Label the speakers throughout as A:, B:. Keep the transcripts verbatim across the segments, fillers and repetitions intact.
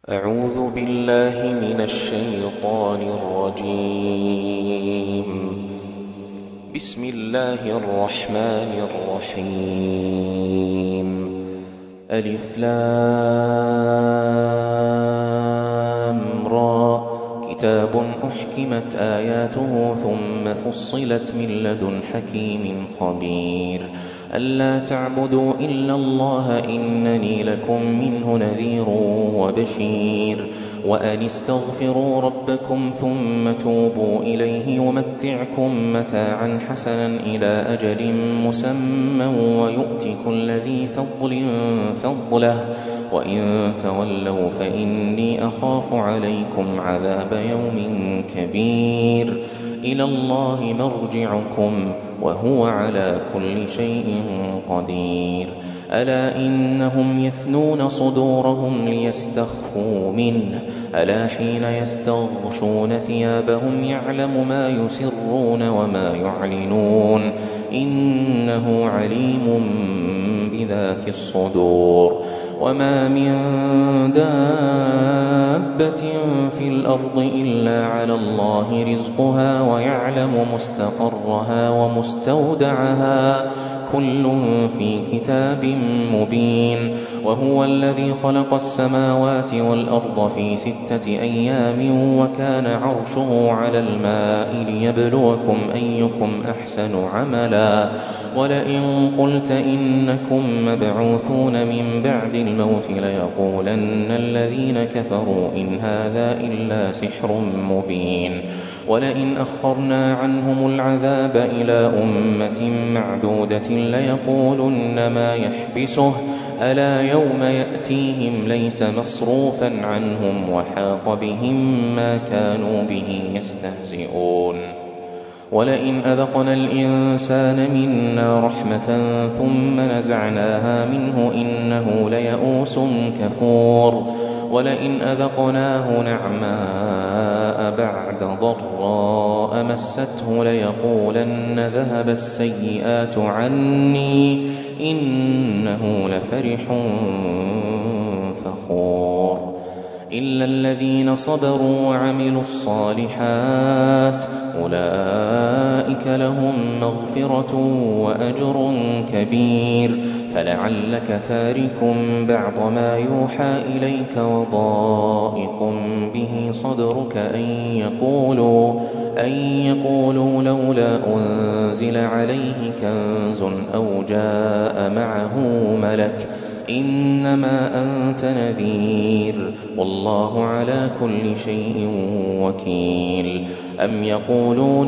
A: أعوذ بالله من الشيطان الرجيم. بسم الله الرحمن الرحيم. ألف لام را كتاب أحكمت آياته ثم فصلت من لدن حكيم خبير ألا تعبدوا إلا الله إنني لكم منه نذير وبشير وأن استغفروا ربكم ثم توبوا إليه يمتعكم متاعا حسنا إلى أجل مسمى ويؤت كل ذي فضل فضله وإن تولوا فإني أخاف عليكم عذاب يوم كبير إلى الله مرجعكم وهو على كل شيء قدير ألا إنهم يثنون صدورهم ليستخفوا منه ألا حين يستغشون ثيابهم يعلم ما يسرون وما يعلنون إنه عليم بذات الصدور وما من دابة في الأرض إلا على الله رزقها ويعلم مستقرها ومستودعها كل في كتاب مبين وهو الذي خلق السماوات والأرض في ستة أيام وكان عرشه على الماء ليبلوكم أيكم أحسن عملا ولئن قلت إنكم مبعوثون من بعد الموت ليقولن الذين كفروا إن هذا إلا سحر مبين ولئن أخرنا عنهم العذاب إلى أمة معدودة ليقولن ما يحبسه ألا يوم يأتيهم ليس مصروفا عنهم وحاق بهم ما كانوا به يستهزئون ولئن أذقنا الإنسان منا رحمة ثم نزعناها منه إنه ليئوس كفور ولئن أذقناه نعماء بعد ضراء مسته ليقولن ذهب السيئات عني إنه لفرح فخور إلا الذين صبروا وعملوا الصالحات أولئك لهم مغفرة وأجر كبير فلعلك تارك بعض ما يوحى إليك وضائق به صدرك أن يقولوا, أن يقولوا لولا أنزل عليه كنز أو جاء معه ملك إنما أنت نذير والله على كل شيء وكيل أم يقولون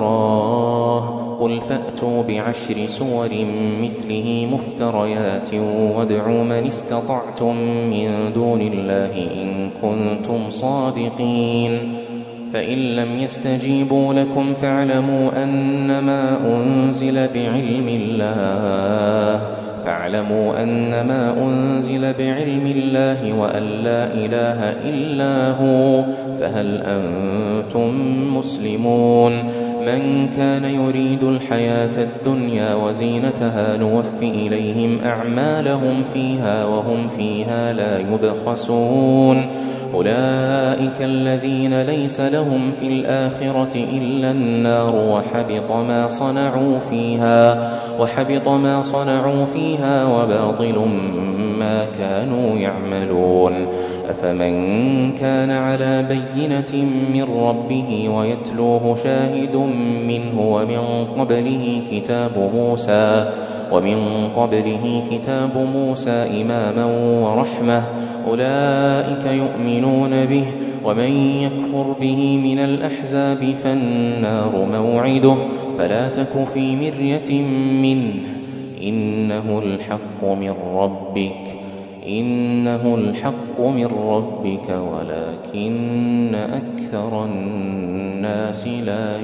A: افتراه قل فأتوا بعشر سور مثله مفتريات وادعوا من استطعتم من دون الله إن كنتم صادقين فإن لم يستجيبوا لكم فاعلموا أنما أنزل بعلم الله فاعلموا أنما أنزل بعلم الله وأن لا إله إلا هو فهل أنتم مسلمون من كان يريد الحياة الدنيا وزينتها نوف إليهم أعمالهم فيها وهم فيها لا يبخسون أولئك الذين ليس لهم في الآخرة إلا النار وحبط ما صنعوا فيها وحبط ما صنعوا فيها وباطل ما كانوا يعملون أفمن كان على بينة من ربه ويتلوه شاهد منه ومن قبله كتاب موسى ومن قبله كتاب موسى إماما ورحمة أولئك يؤمنون به ومن يكفر به من الأحزاب فالنار موعده فلا تك في مرية منه إنه الحق من ربك إنه الحق من ربك ولكن أكثر الناس لا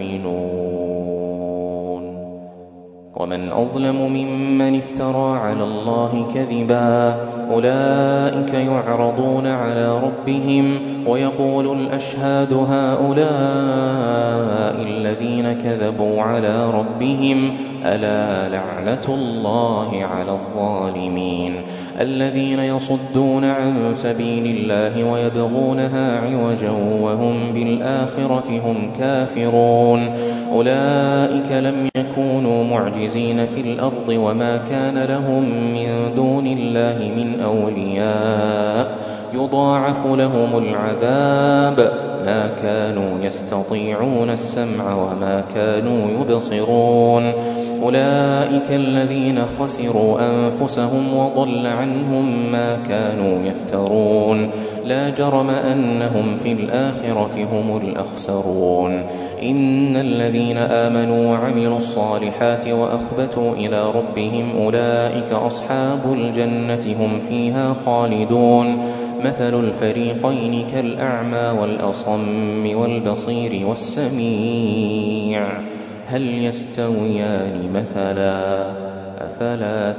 A: يؤمنون ومن أظلم ممن افترى على الله كذبا أولئك يعرضون على ربهم ويقول الأشهاد هؤلاء الذين كذبوا على ربهم ألا لعنة الله على الظالمين الذين يصدون عن سبيل الله ويبغونها عوجا وهم بالآخرة هم كافرون أولئك لم يكونوا معجزين في الأرض وما كان لهم من دون الله من أولياء يضاعف لهم العذاب ما كانوا يستطيعون السمع وما كانوا يبصرون أولئك الذين خسروا أنفسهم وضل عنهم ما كانوا يفترون لا جرم أنهم في الآخرة هم الأخسرون إن الذين آمنوا وعملوا الصالحات وأخبتوا إلى ربهم أولئك أصحاب الجنة هم فيها خالدون مثل الفريقين كالأعمى والأصم والبصير والسميع هل يستويان مثلا أفلا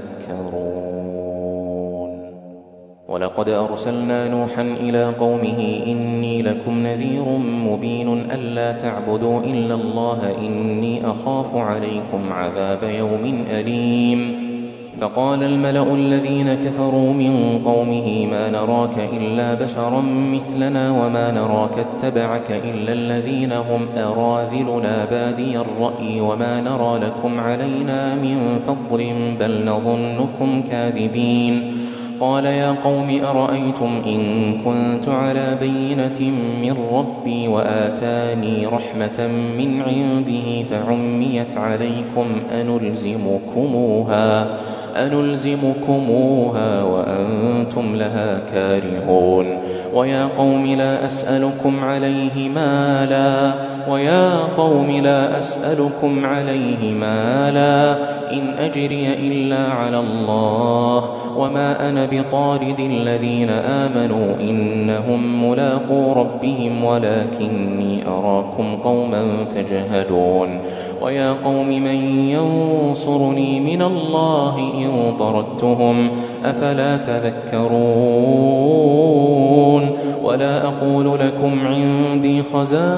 A: تذكرون ولقد أرسلنا نوحا إلى قومه إني لكم نذير مبين ألا تعبدوا إلا الله إني أخاف عليكم عذاب يوم أليم فقال الملأ الذين كفروا من قومه ما نراك إلا بشرا مثلنا وما نراك اتبعك إلا الذين هم أراذلنا بادي الرأي وما نرى لكم علينا من فضل بل نظنكم كاذبين قال يا قوم أرأيتم إن كنت على بينة من ربي وآتاني رحمة من عنده فعميت عليكم أنلزمكموها أنلزمكموها وأنتم لها كارهون ويا قوم لا أسألكم عليه مالا ويا قوم لا أسألكم عليه مالا إن أجري إلا على الله وما أنا بطارد الذين آمنوا إنهم ملاقو ربهم ولكني أراكم قوما تجهلون ويا قوم من ينصرني من الله إن طردتهم أفلا تذكرون ولا أقول لكم عندي خزائن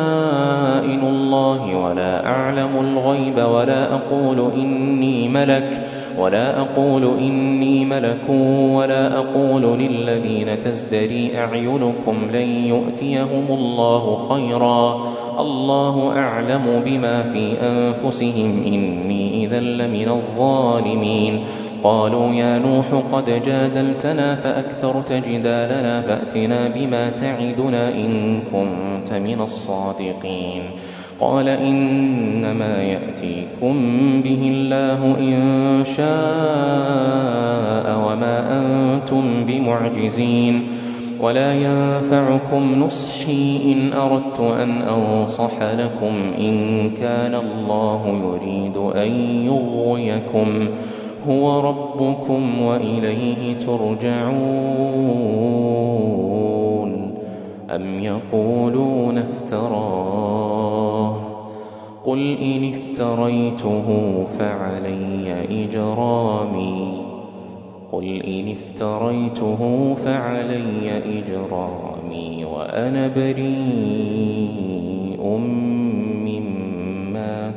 A: الله ولا أعلم الغيب ولا أقول إني ملك ولا أقول إني ملك ولا أقول للذين تزدري أعينكم لن يؤتيهم الله خيرا الله أعلم بما في أنفسهم إني إذا لمن الظالمين قالوا يا نوح قد جادلتنا فأكثرت جدالنا فأتنا بما تعدنا إن كنت من الصادقين قال إنما يأتيكم به الله إن شاء وما أنتم بمعجزين ولا ينفعكم نصحي إن أردت أن أنصح لكم إن كان الله يريد أن يغويكم هو ربكم وإليه ترجعون أم يقولون افتراه قل إن افتريته فعلي إجرامي قل إن افتريته فعلي إجرامي وأنا بريء مما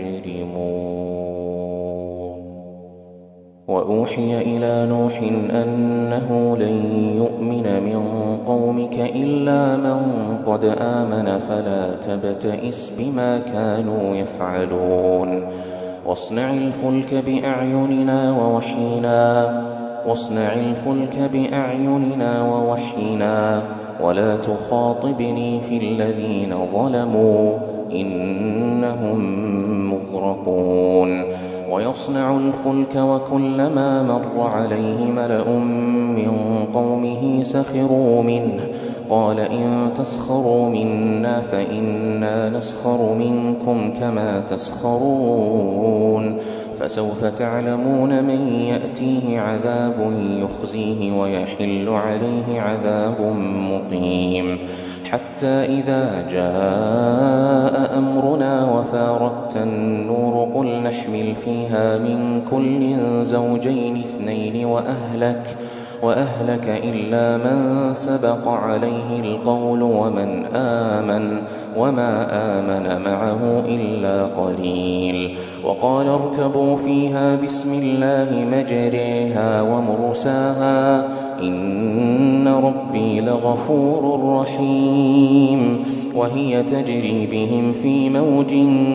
A: تجرمون وأوحي إلى نوح أنه لن يؤمن من قومك إلا من قد آمن فلا تبتئس بما كانوا يفعلون واصنع الفلك بأعيننا ووحينا واصنع الفلك بأعيننا ووحينا ولا تخاطبني في الذين ظلموا إنهم مغرقون ويصنع الفلك وكلما مر عليه ملأ من قومه سخروا منه قال إن تسخروا منا فإنا نسخر منكم كما تسخرون فسوف تعلمون من يأتيه عذاب يخزيه ويحل عليه عذاب مقيم حتى إذا جاء أمرنا وفارت النور قل نحمل فيها من كل زوجين اثنين وأهلك وأهلك إلا من سبق عليه القول ومن آمن وما آمن معه إلا قليل. وقال اركبوا فيها بسم الله مجريها ومرساها إن ربي لغفور رحيم. وهي تجري بهم في موج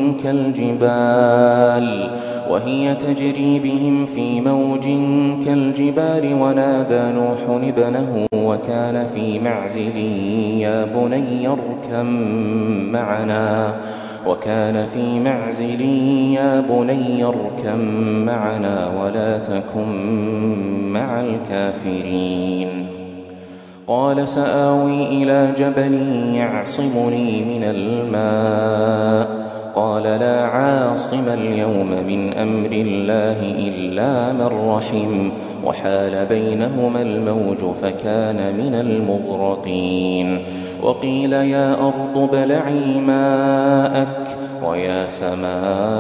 A: كالجبال وهي تجري بهم في موج كالجبال ونادى نوح ابنه وكان في معزل يا بني اركب معنا وكان في معزل يا بني اركب معنا ولا تكن مع الكافرين. قال سآوي إلى جبل يعصمني من الماء قال لا عاصم اليوم من أمر الله إلا من رحم وحال بينهما الموج فكان من المغرقين. وقيل يا أرض ابلعي ماءك ويا سماء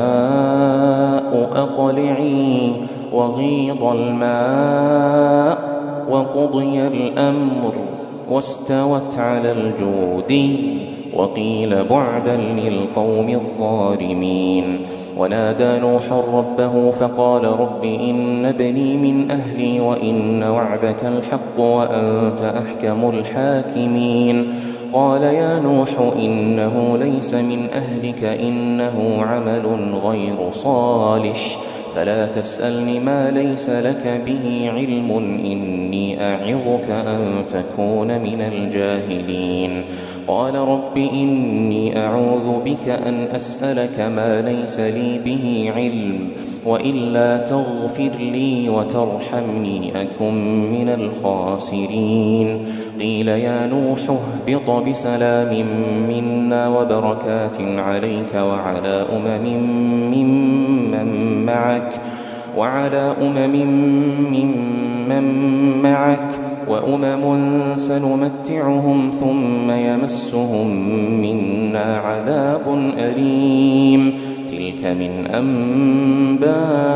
A: أقلعي وغيض الماء وقضي الأمر واستوت على الجودي وقيل بعدا للقوم الظالمين. ونادى نوح ربه فقال رب إن ابني من أهلي وإن وعدك الحق وأنت أحكم الحاكمين. قال يا نوح إنه ليس من أهلك إنه عمل غير صالح فلا تسألني ما ليس لك به علم إني أعظك أن تكون من الجاهلين. قال رب إني أعوذ بك أن أسألك ما ليس لي به علم وإلا تغفر لي وترحمني أكن من الخاسرين. قيل يا نوح اهبط بسلام منا وبركات عليك وعلى أمم ممن معك وعلى أمم ممن معك وأمم سنمتعهم ثم يمسهم منا عذاب أليم. تلك من أنباء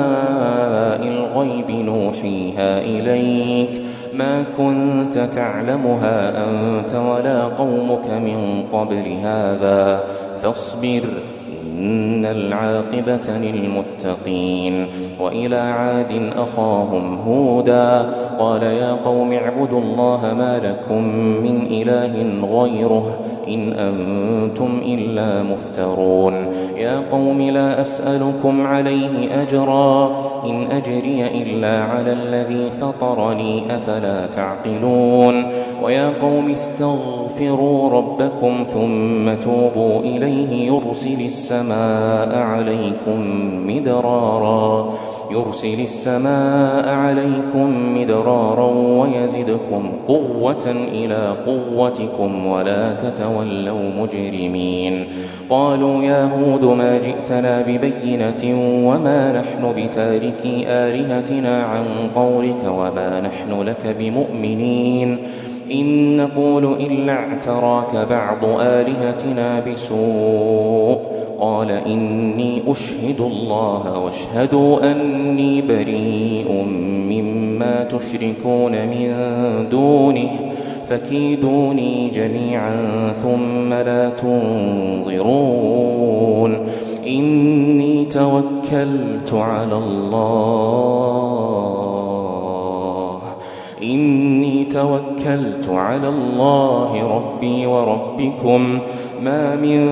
A: الغيب نوحيها إليك ما كنت تعلمها أنت ولا قومك من قبل هذا فاصبر إن العاقبة للمتقين. وإلى عاد أخاهم هودا قال يا قوم اعبدوا الله ما لكم من إله غيره إن أنتم إلا مفترون. يا قوم لا أسألكم عليه أجرا إن أجري إلا على الذي فطرني أفلا تعقلون. ويا قوم استغفروا ربكم ثم توبوا إليه يرسل السماء عليكم مدرارا يرسل السماء عليكم مدرارا ويزدكم قوة إلى قوتكم ولا تتولوا مجرمين. قالوا يا هود ما جئتنا ببينة وما نحن بتاركي آلهتنا عن قولك وما نحن لك بمؤمنين إن نقول إلا اعتراك بعض آلهتنا بسوء. قال إني أشهد الله واشهدوا أني بريء مما تشركون من دونه فكيدوني جميعا ثم لا تنظرون. إني توكلت على الله إني توكلت على الله ربي وربكم ما من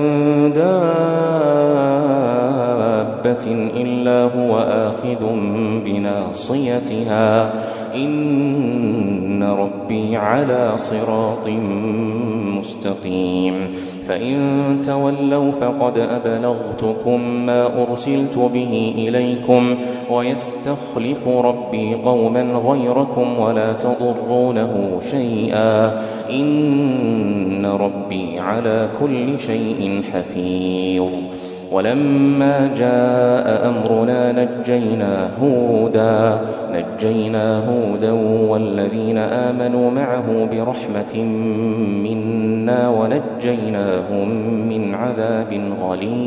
A: دابة إلا هو آخذ بناصيتها إن ربي على صراط مستقيم. فإن تولوا فقد أبلغتكم ما أرسلت به إليكم ويستخلف ربي قوما غيركم ولا تضرونه شيئا إن ربي على كل شيء حفيظ. ولما جاء أمرنا نجينا هودا نجينا هودا والذين آمنوا معه برحمة منا ونجيناهم من عذاب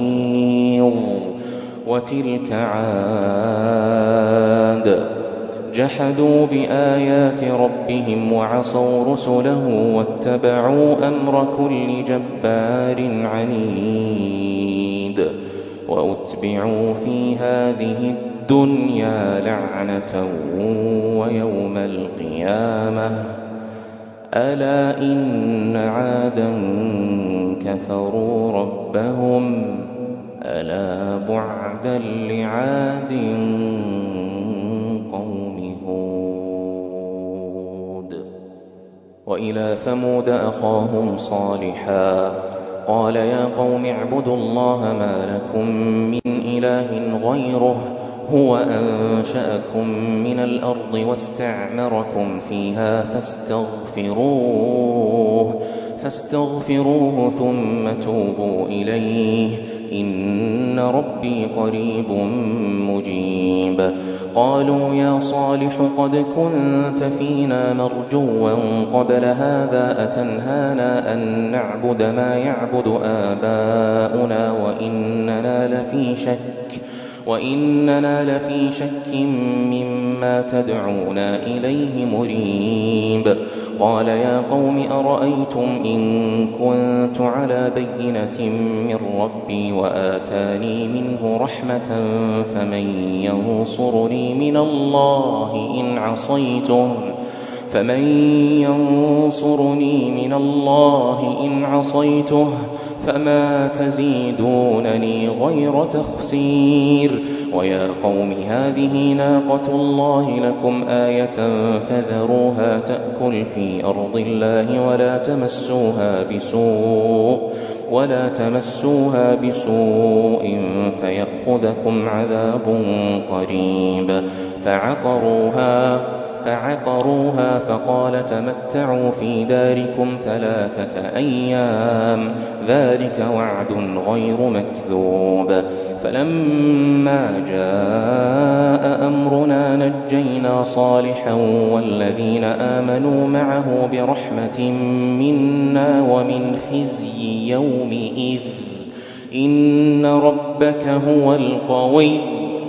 A: غليظ. وتلك عاد جحدوا بآيات ربهم وعصوا رسله واتبعوا أمر كل جبار عنيد وأتبعوا في هذه الدنيا لعنة ويوم القيامة ألا إن عادا كفروا ربهم ألا بعدا لعاد قوم هود. وإلى ثمود أخاهم صالحا قال يا قوم اعبدوا الله ما لكم من إله غيره هو أنشأكم من الأرض واستعمركم فيها فاستغفروه فاستغفروه ثم توبوا إليه إن ربي قريب مجيب. قالوا يا صالح قد كنت فينا مرجوا قبل هذا أتنهانا أن نعبد ما يعبد آباؤنا وإننا لفي شك وإننا لفي شك مما تدعونا إليه مريب. قال يا قوم أرأيتم إن كنت على بينة من ربي وآتاني منه رحمة فمن ينصرني من الله إن عصيته فمن ينصرني من الله إن عصيته فما تزيدونني غير تخسير. ويا قوم هذه ناقة الله لكم آية فذروها تأكل في أرض الله ولا تمسوها بسوء ولا تمسوها بسوء فيأخذكم عذاب قريب. فعقروها فعقروها فقال تمتعوا في داركم ثلاثة أيام ذلك وعد غير مكذوب. فلما جاء أمرنا نجينا صالحا والذين آمنوا معه برحمة منا ومن خزي يومئذ إن ربك هو القوي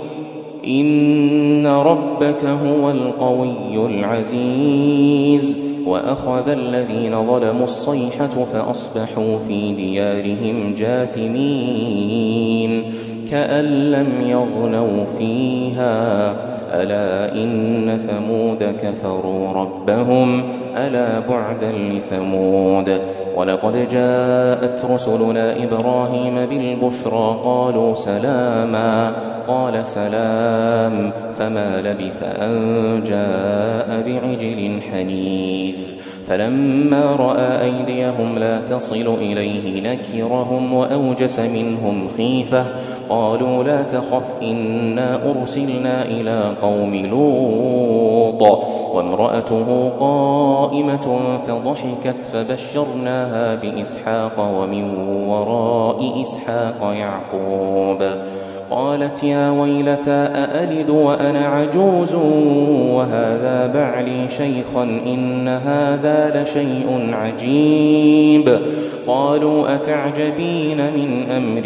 A: إن ربك هو القوي العزيز. وأخذ الذين ظلموا الصيحة فأصبحوا في ديارهم جاثمين كأن لم يغنوا فيها ألا إن ثمود كفروا ربهم ألا بعدا لثمود. ولقد جاءت رسلنا إبراهيم بالبشرى قالوا سلاما قال سلام فما لبث أن جاء بعجل حنيذ. فلما رأى أيديهم لا تصل إليه نكرهم وأوجس منهم خيفة قالوا لا تخف إنا أرسلنا إلى قوم لوط وامرأته قائمة فضحكت فبشرناها بإسحاق ومن وراء إسحاق يعقوب. قالت يا ويلتى أألد وأنا عجوز وهذا بعلي شيخا إن هذا لشيء عجيب. قالوا أتعجبين من أمر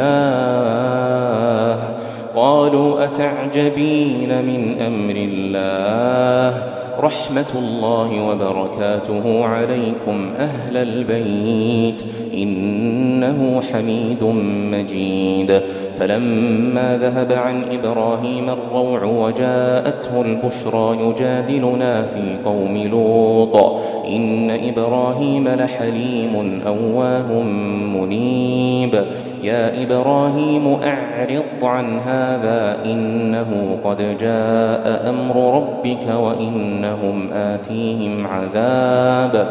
A: الله قالوا أتعجبين من أمر الله رحمة الله وبركاته عليكم أهل البيت إنه حميد مجيد. فلما ذهب عن إبراهيم الروع وجاءته البشرى يجادلنا في قوم لوط إن إبراهيم لحليم أواه منيب. يا إبراهيم أعرض عن هذا إنه قد جاء أمر ربك وإنهم آتيهم عذاب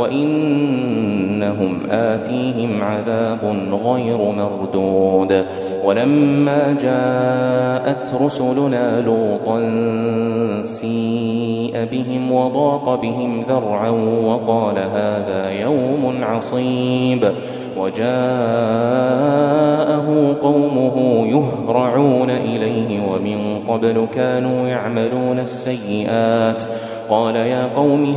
A: وإنهم آتيهم عذاب غير مردود. ولما جاءت رسلنا لوطا سيء بهم وضاق بهم ذرعا وقال هذا يوم عصيب. وجاءه قومه يهرعون إليه ومن قبل كانوا يعملون السيئات قال يا قوم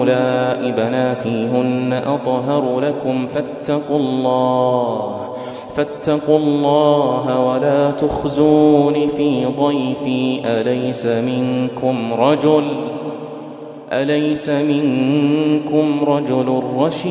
A: هؤلاء بناتي هن أطهر لكم فاتقوا الله فاتقوا الله ولا تخزون في ضيفي أليس منكم رجل أليس منكم رجل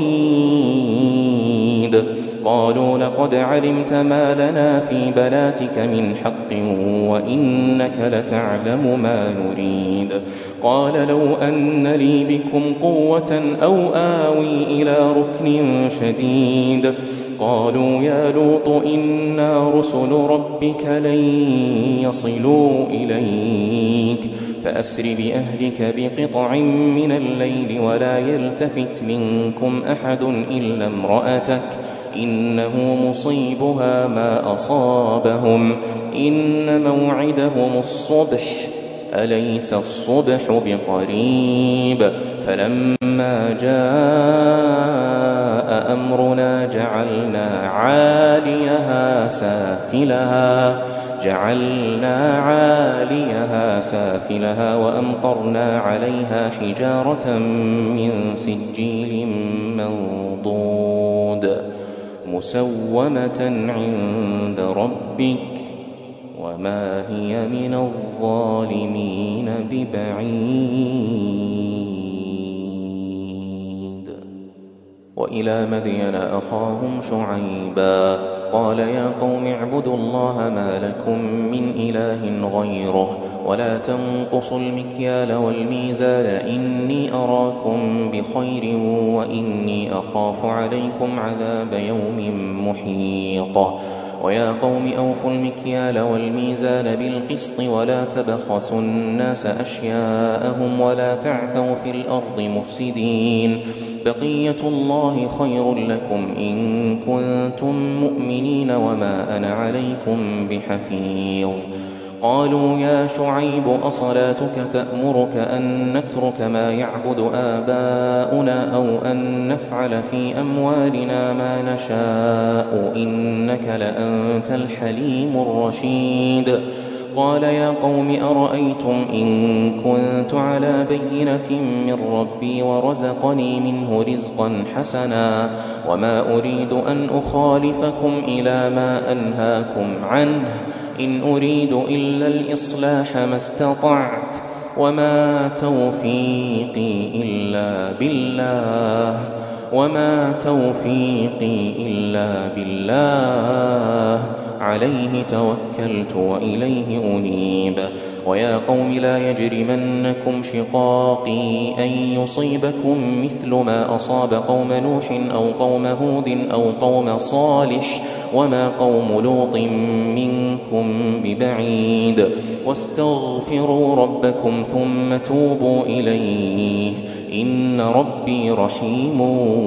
A: رشيد قالوا لقد علمت ما لنا في بناتك من حق وإنك لتعلم ما نريد قال لو أن لي بكم قوة أو آوي إلى ركن شديد قالوا يا لوط إنا رسل ربك لن يصلوا إليك فأسر بأهلك بقطع من الليل ولا يلتفت منكم أحد إلا امرأتك إنه مصيبها ما أصابهم إن موعدهم الصبح أليس الصبح بقريب فلما جاء أمرنا جعلنا عاليها سافلها جعلنا عاليها سافلها وأمطرنا عليها حجارة من سجيل منضود مسومة عند ربك وما هي من الظالمين ببعيد. وإلى مدين أخاهم شعيبا قال يا قوم اعبدوا الله ما لكم من إله غيره ولا تنقصوا المكيال والميزان إني أراكم بخير وإني أخاف عليكم عذاب يوم محيط ويا قوم أوفوا المكيال والميزان بالقسط ولا تبخسوا الناس أشياءهم ولا تعثوا في الأرض مفسدين بقية الله خير لكم إن كنتم مؤمنين وما أنا عليكم بحفيظ قالوا يا شعيب أصلاتك تأمرك أن نترك ما يعبد آباؤنا أو أن نفعل في أموالنا ما نشاء إنك لأنت الحليم الرشيد قال يا قوم أرأيتم إن كنت على بينة من ربي ورزقني منه رزقا حسنا وما أريد أن أخالفكم إلى ما أنهاكم عنه إن أريد إلا الإصلاح ما استطعت وما توفيقي إلا بالله وما توفيقي إلا بالله عليه توكلت وإليه أنيب ويا قوم لا يجرمنكم شقاقي أن يصيبكم مثل ما أصاب قوم نوح أو قوم هود أو قوم صالح وما قوم لوط منكم ببعيد واستغفروا ربكم ثم توبوا إليه إن ربي رحيم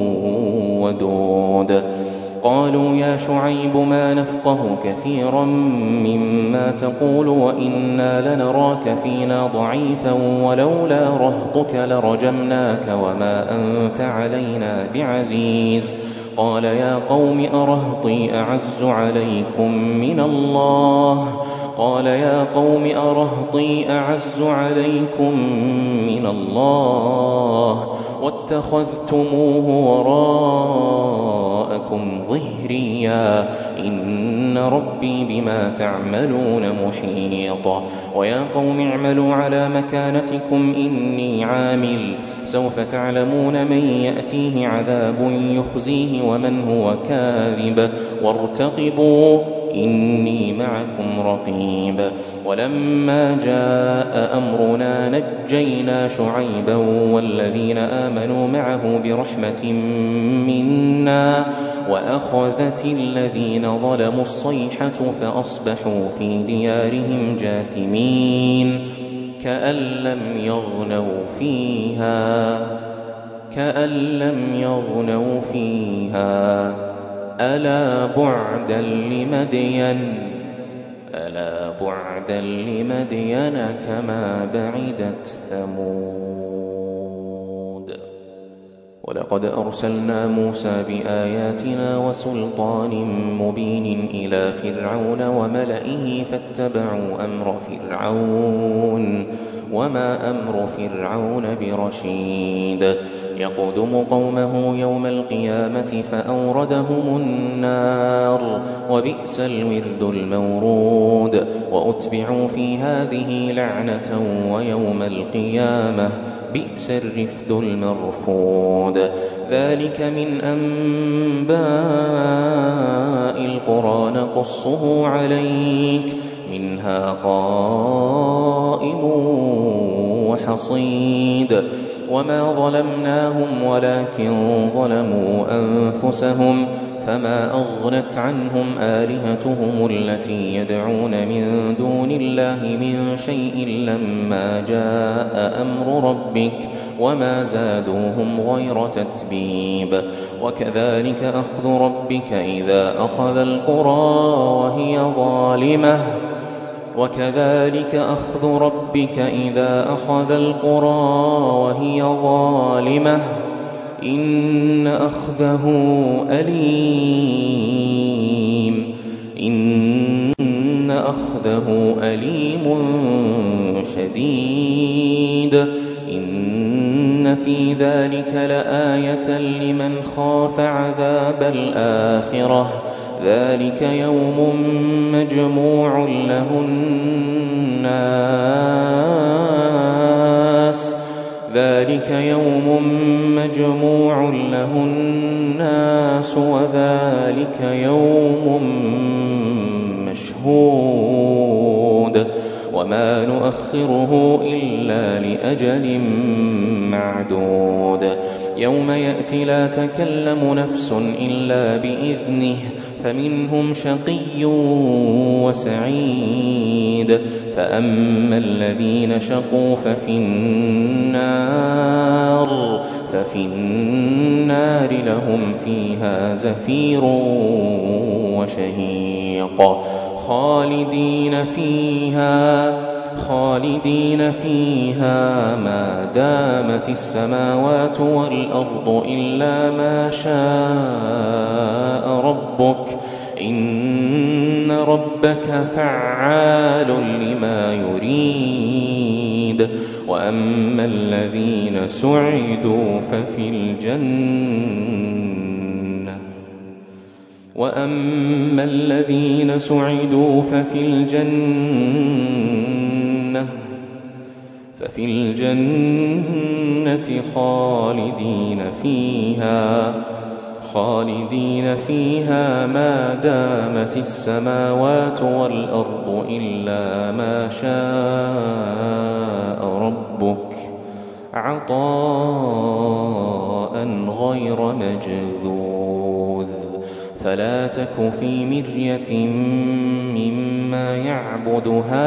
A: ودود قالوا يا شعيب ما نفقه كثيرا مما تقول وإنا لنراك فينا ضعيفا ولولا رهطك لرجمناك وما أنت علينا بعزيز قال يا قوم أرهطي أعز عليكم من الله قال يا قوم أرهطي أعز عليكم من الله واتخذتموه وراءكم ظهريا إن ربي بما تعملون محيط ويا قوم اعملوا على مكانتكم إني عامل سوف تعلمون من يأتيه عذاب يخزيه ومن هو كاذب وارتقبوا إني معكم رقيب ولما جاء أمرنا نجينا شعيبا والذين آمنوا معه برحمة منا وأخذت الذين ظلموا الصيحة فأصبحوا في ديارهم جاثمين كأن لم يغنوا فيها كأن لم يغنوا فيها ألا بعدا لمدين ألا بعدا لمدين كما بعدت ثمود ولقد أرسلنا موسى بآياتنا وسلطان مبين إلى فرعون وملئه فاتبعوا أمر فرعون وما أمر فرعون برشيد يقدم قومه يوم القيامة فأوردهم النار وبئس الورد المورود وأتبعوا في هذه لعنة ويوم القيامة بئس الرفد المرفود. ذلك من أنباء القرى نقصه عليك منها قائم وحصيد. وما ظلمناهم ولكن ظلموا أنفسهم فما أغنت عنهم آلهتهم التي يدعون من دون الله من شيء لما جاء أمر ربك وما زادوهم غير تتبيب. وكذلك أخذ ربك إذا أخذ القرى وهي ظالمة وكذلك أخذ ربك إذا أخذ القرى وهي ظالمة إن أخذه أليم إن أخذه أليم شديد. إن في ذلك لآية لمن خاف عذاب الآخرة ذلك يوم مجموع له الناس ذلك يوم مجموع له الناس وذلك يوم مشهود وما نؤخره إلا لأجل معدود. يوم يأتي لا تكلم نفس إلا بإذنه فمنهم شقي وسعيد. فأما الذين شقوا ففي النار ففي النار لهم فيها زفير وشهيق خالدين فيها خالدين فيها ما دامت السماوات والأرض إلا ما شاء ربك إن ربك فعال لما يريد. وأما الذين سعدوا ففي الجنة وأما الذين سعدوا ففي الجنة ففي الجنة خالدين فيها خالدين فيها ما دامت السماوات والأرض إلا ما شاء ربك عطاء غير مجذوذ. فلا تك في مرية مما يعبد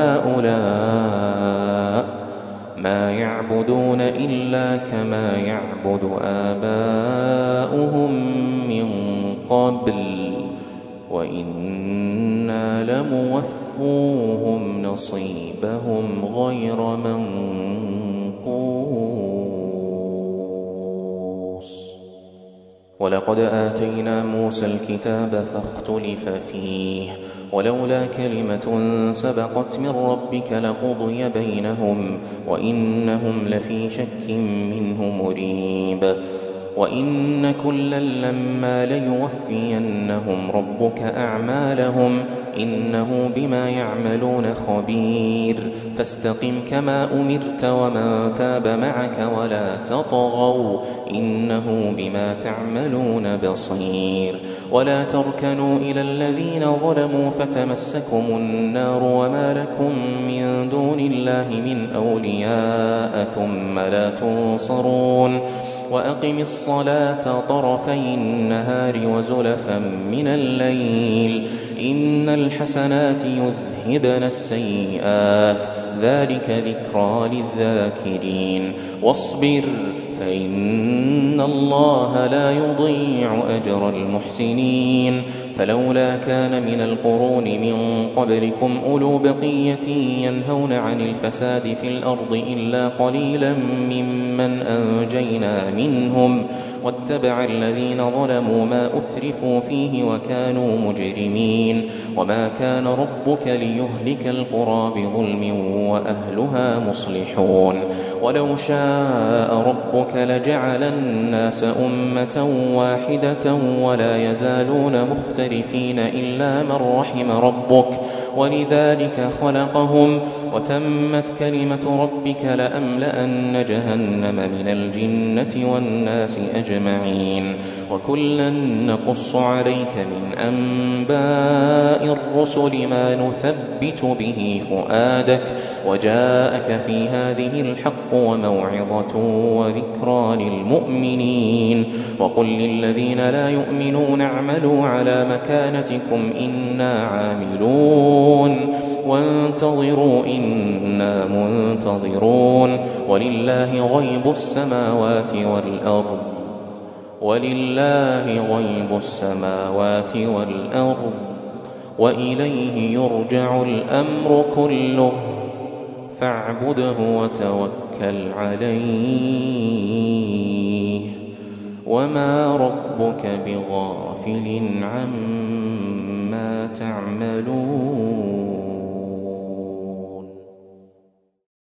A: هؤلاء ما يعبدون إلا كما يعبد آباؤهم من قبل وإنا لموفوهم نصيبهم غير منقوص. ولقد آتينا موسى الكتاب فاختلف فيه ولولا كلمة سبقت من ربك لقضي بينهم وإنهم لفي شك منه مريب. وإن كلا لما ليوفينهم ربك أعمالهم إنه بما يعملون خبير. فاستقم كما أمرت ومن تاب معك ولا تطغوا إنه بما تعملون بصير. ولا تركنوا إلى الذين ظلموا فتمسكم النار وما لكم من دون الله من أولياء ثم لا تنصرون. وأقم الصلاة طرفي النهار وزلفا من الليل إن الحسنات يذهبن السيئات ذلك ذكرى للذاكرين. واصبر فإن الله لا يضيع أجر المحسنين. فلولا كان من القرون من قبلكم أولو بقية ينهون عن الفساد في الأرض إلا قليلا ممن أنجينا منهم واتبع الذين ظلموا ما أترفوا فيه وكانوا مجرمين. وما كان ربك ليهلك القرى بظلم وأهلها مصلحون. ولو شاء ربك لجعل الناس أمة واحدة ولا يزالون مختلفين إلا من رحم ربك ولذلك خلقهم وتمت كلمة ربك لأملأن جهنم من الجنة والناس أجمعين وكلا نقص عليك من أنباء الرسل ما نثبت به فؤادك وجاءك في هذه الحق وموعظة وذكرى للمؤمنين وقل للذين لا يؤمنون اعملوا على مكانتكم إنا عاملون وانتظروا إنا منتظرون ولله غيب السماوات والأرض ولله غيب السماوات والأرض وإليه يرجع الأمر كله فاعبده وتوكل عليه وما ربك بغافل عما تعملون.